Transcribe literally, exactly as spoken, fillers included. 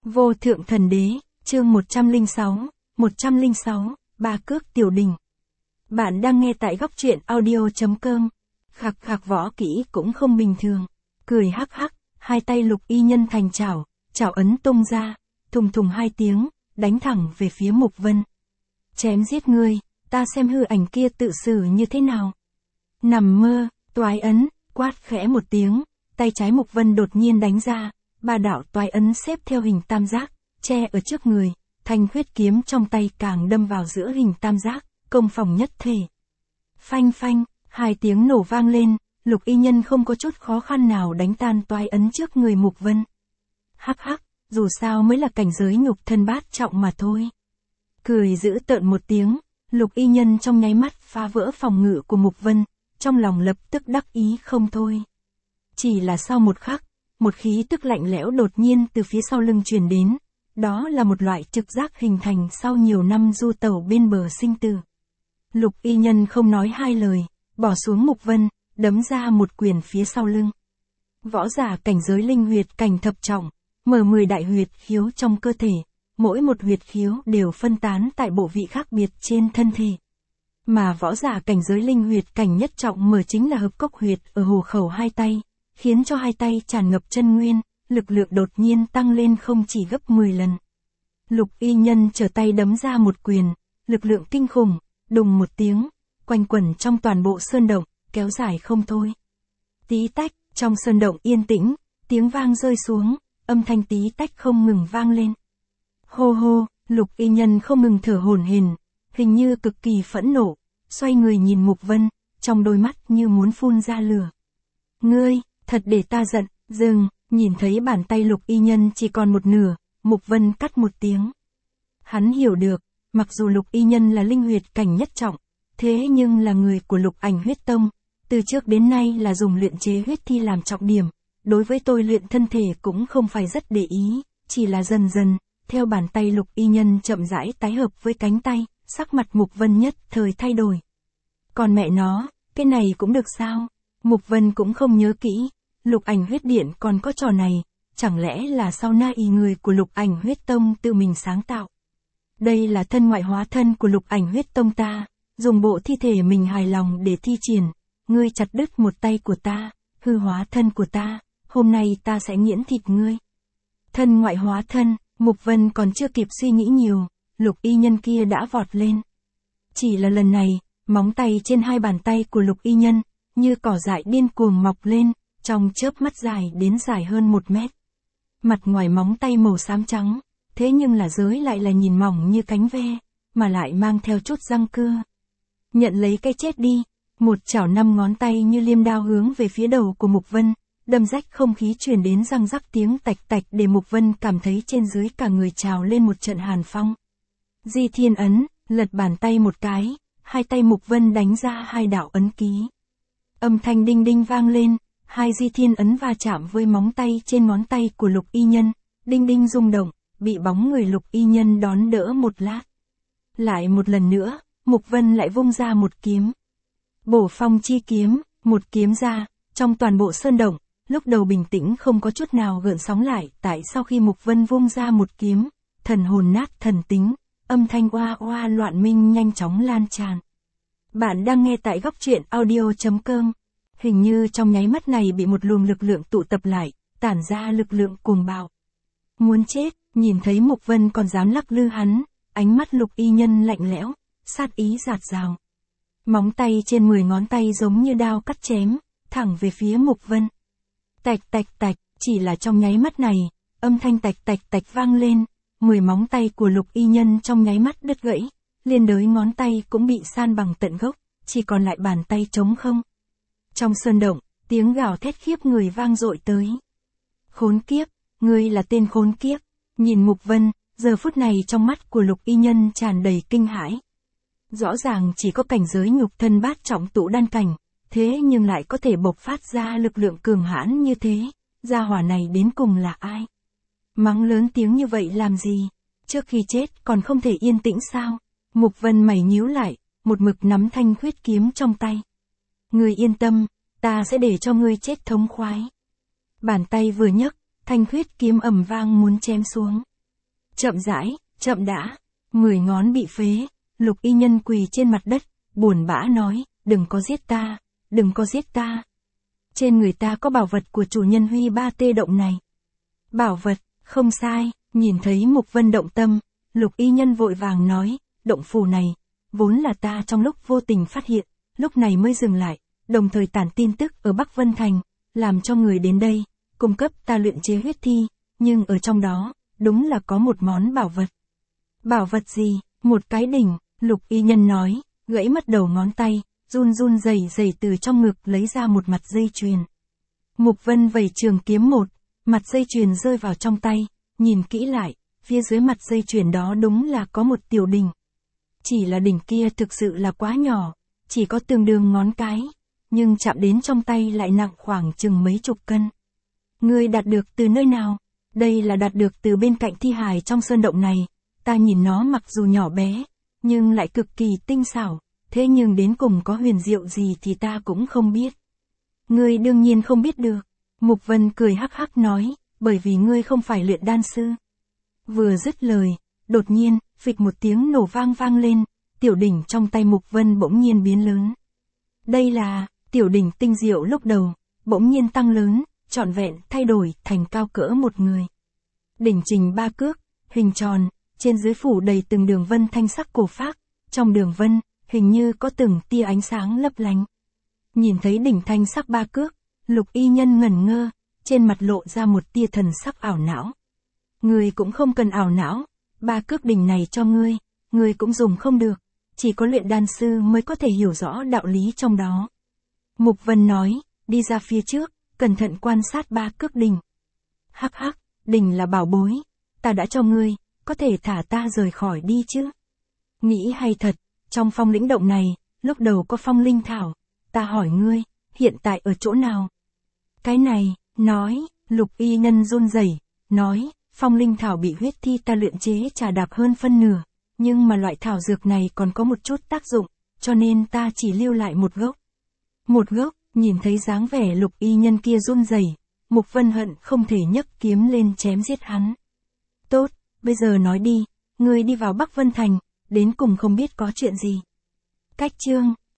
Vô thượng thần đế, chương một trăm lẻ sáu, một trăm lẻ sáu, ba cước tiểu đình. Bạn đang nghe tại góc truyện audio chấm com. Khạc khạc võ kỹ cũng không bình thường. Cười hắc hắc, hai tay Lục Y Nhân thành chảo, chảo ấn tung ra, thùng thùng hai tiếng, đánh thẳng về phía Mục Vân. Chém giết ngươi, ta xem hư ảnh kia tự xử như thế nào. Nằm mơ, toái ấn, quát khẽ một tiếng, tay trái Mục Vân đột nhiên đánh ra, ba đạo toái ấn xếp theo hình tam giác, che ở trước người, thanh huyết kiếm trong tay càng đâm vào giữa hình tam giác, công phòng nhất thể. Phanh phanh, hai tiếng nổ vang lên, Lục Y Nhân không có chút khó khăn nào đánh tan toái ấn trước người Mục Vân. Hắc hắc, dù sao mới là cảnh giới nhục thân bát trọng mà thôi. Cười dữ tợn một tiếng, Lục Y Nhân trong nháy mắt phá vỡ phòng ngự của Mục Vân, trong lòng lập tức đắc ý không thôi. Chỉ là sau một khắc, một khí tức lạnh lẽo đột nhiên từ phía sau lưng truyền đến, đó là một loại trực giác hình thành sau nhiều năm du tẩu bên bờ sinh tử. Lục Y Nhân không nói hai lời, bỏ xuống Mục Vân, đấm ra một quyền phía sau lưng. Võ giả cảnh giới linh huyệt cảnh thập trọng, mở mười đại huyệt khiếu trong cơ thể, mỗi một huyệt khiếu đều phân tán tại bộ vị khác biệt trên thân thể. Mà võ giả cảnh giới linh huyệt cảnh nhất trọng mở chính là hợp cốc huyệt ở hồ khẩu hai tay, khiến cho hai tay tràn ngập chân nguyên, lực lượng đột nhiên tăng lên không chỉ gấp mười lần. Lục Y Nhân trở tay đấm ra một quyền, lực lượng kinh khủng, đùng một tiếng, quanh quẩn trong toàn bộ sơn động, kéo dài không thôi. Tí tách, trong sơn động yên tĩnh, tiếng vang rơi xuống, âm thanh tí tách không ngừng vang lên. Hô hô, Lục Y Nhân không ngừng thở hổn hển, hình như cực kỳ phẫn nộ, xoay người nhìn Mục Vân, trong đôi mắt như muốn phun ra lửa. Ngươi, thật để ta giận, dừng, nhìn thấy bàn tay Lục Y Nhân chỉ còn một nửa, Mục Vân cắt một tiếng. Hắn hiểu được, mặc dù Lục Y Nhân là linh huyệt cảnh nhất trọng, thế nhưng là người của Lục Ảnh Huyết Tông, từ trước đến nay là dùng luyện chế huyết thi làm trọng điểm, đối với tôi luyện thân thể cũng không phải rất để ý, chỉ là dần dần, theo bàn tay Lục Y Nhân chậm rãi tái hợp với cánh tay, sắc mặt Mục Vân nhất thời thay đổi. Còn mẹ nó, cái này cũng được sao? Mục Vân cũng không nhớ kỹ, Lục Ảnh Huyết Điện còn có trò này, chẳng lẽ là sau na y người của Lục Ảnh Huyết Tông tự mình sáng tạo? Đây là thân ngoại hóa thân của Lục Ảnh Huyết Tông ta, dùng bộ thi thể mình hài lòng để thi triển, ngươi chặt đứt một tay của ta, hư hóa thân của ta, hôm nay ta sẽ nghiễn thịt ngươi. Thân ngoại hóa thân, Mục Vân còn chưa kịp suy nghĩ nhiều, Lục Y Nhân kia đã vọt lên. Chỉ là lần này, móng tay trên hai bàn tay của Lục Y Nhân, như cỏ dại điên cuồng mọc lên, trong chớp mắt dài đến dài hơn một mét. Mặt ngoài móng tay màu xám trắng, thế nhưng là giới lại là nhìn mỏng như cánh ve, mà lại mang theo chút răng cưa. Nhận lấy cái chết đi, một chảo năm ngón tay như liêm đao hướng về phía đầu của Mục Vân, đâm rách không khí truyền đến răng rắc tiếng tạch tạch để Mục Vân cảm thấy trên dưới cả người trào lên một trận hàn phong. Di Thiên Ấn, lật bàn tay một cái, hai tay Mục Vân đánh ra hai đạo ấn ký. Âm thanh đinh đinh vang lên, hai Di Thiên Ấn va chạm với móng tay trên ngón tay của Lục Y Nhân, đinh đinh rung động, bị bóng người Lục Y Nhân đón đỡ một lát. Lại một lần nữa, Mục Vân lại vung ra một kiếm. Bổ Phong Chi Kiếm, một kiếm ra, trong toàn bộ sơn động, lúc đầu bình tĩnh không có chút nào gợn sóng lại, tại sau khi Mục Vân vung ra một kiếm, thần hồn nát thần tính, âm thanh oa oa loạn minh nhanh chóng lan tràn. Bạn đang nghe tại góc truyện audio chấm com. Hình như trong nháy mắt này bị một luồng lực lượng tụ tập lại, tản ra lực lượng cuồng bạo. Muốn chết, nhìn thấy Mục Vân còn dám lắc lư hắn, ánh mắt Lục Y Nhân lạnh lẽo, sát ý rạt rào. Móng tay trên mười ngón tay giống như đao cắt chém, thẳng về phía Mục Vân. Tạch tạch tạch, chỉ là trong nháy mắt này, âm thanh tạch tạch tạch vang lên, mười móng tay của Lục Y Nhân trong nháy mắt đứt gãy, liên đới ngón tay cũng bị san bằng tận gốc, chỉ còn lại bàn tay trống không. Trong sơn động, tiếng gào thét khiếp người vang dội tới. Khốn kiếp, ngươi là tên khốn kiếp, nhìn Mục Vân, giờ phút này trong mắt của Lục Y Nhân tràn đầy kinh hãi. Rõ ràng chỉ có cảnh giới nhục thân bát trọng tụ đan cảnh, thế nhưng lại có thể bộc phát ra lực lượng cường hãn như thế, gia hỏa này đến cùng là ai? Mắng lớn tiếng như vậy làm gì? Trước khi chết còn không thể yên tĩnh sao? Mục Vân mày nhíu lại, một mực nắm thanh huyết kiếm trong tay. Ngươi yên tâm, ta sẽ để cho ngươi chết thống khoái. Bàn tay vừa nhấc, thanh huyết kiếm ầm vang muốn chém xuống. Chậm rãi, chậm đã. Mười ngón bị phế, Lục y nhân quỳ trên mặt đất, buồn bã nói, đừng có giết ta, đừng có giết ta. Trên người ta có bảo vật của chủ nhân Huy Ba Tê động này. Bảo vật, không sai, nhìn thấy Mục Vân động tâm, Lục y nhân vội vàng nói, động phù này, vốn là ta trong lúc vô tình phát hiện, lúc này mới dừng lại, đồng thời tản tin tức ở Bắc Vân Thành, làm cho người đến đây, cung cấp ta luyện chế huyết thi, nhưng ở trong đó, đúng là có một món bảo vật. Bảo vật gì? Một cái đỉnh, Lục y nhân nói, gãy mất đầu ngón tay, run run rẩy rẩy từ trong ngực lấy ra một mặt dây chuyền. Mục Vân vẩy trường kiếm một, mặt dây chuyền rơi vào trong tay, nhìn kỹ lại, phía dưới mặt dây chuyền đó đúng là có một tiểu đỉnh. Chỉ là đỉnh kia thực sự là quá nhỏ, chỉ có tương đương ngón cái, nhưng chạm đến trong tay lại nặng khoảng chừng mấy chục cân. Ngươi đạt được từ nơi nào? Đây là đạt được từ bên cạnh thi hài trong sơn động này, ta nhìn nó mặc dù nhỏ bé, nhưng lại cực kỳ tinh xảo, thế nhưng đến cùng có huyền diệu gì thì ta cũng không biết. Ngươi đương nhiên không biết được. Mục Vân cười hắc hắc nói, bởi vì ngươi không phải luyện đan sư. Vừa dứt lời, đột nhiên, phịch một tiếng nổ vang vang lên, tiểu đỉnh trong tay Mục Vân bỗng nhiên biến lớn. Đây là, tiểu đỉnh tinh diệu lúc đầu, bỗng nhiên tăng lớn, trọn vẹn thay đổi thành cao cỡ một người. Đỉnh trình ba cước, hình tròn, trên dưới phủ đầy từng đường vân thanh sắc cổ phác, trong đường vân, hình như có từng tia ánh sáng lấp lánh. Nhìn thấy đỉnh thanh sắc ba cước, Lục y nhân ngẩn ngơ, trên mặt lộ ra một tia thần sắc ảo não. Ngươi cũng không cần ảo não, ba cước đỉnh này cho ngươi, ngươi cũng dùng không được, chỉ có luyện đan sư mới có thể hiểu rõ đạo lý trong đó. Mục Vân nói, đi ra phía trước, cẩn thận quan sát ba cước đỉnh. Hắc hắc, đỉnh là bảo bối, ta đã cho ngươi, có thể thả ta rời khỏi đi chứ. Nghĩ hay thật, trong phong lĩnh động này, lúc đầu có phong linh thảo, ta hỏi ngươi, hiện tại ở chỗ nào? Cái này, nói, Lục y nhân run rẩy, nói, phong linh thảo bị huyết thi ta luyện chế trà đạp hơn phân nửa, nhưng mà loại thảo dược này còn có một chút tác dụng, cho nên ta chỉ lưu lại một gốc. Một gốc, nhìn thấy dáng vẻ Lục y nhân kia run rẩy, Mục Vân hận không thể nhấc kiếm lên chém giết hắn. Tốt, bây giờ nói đi, ngươi đi vào Bắc Vân Thành, đến cùng không biết có chuyện gì. Cách chương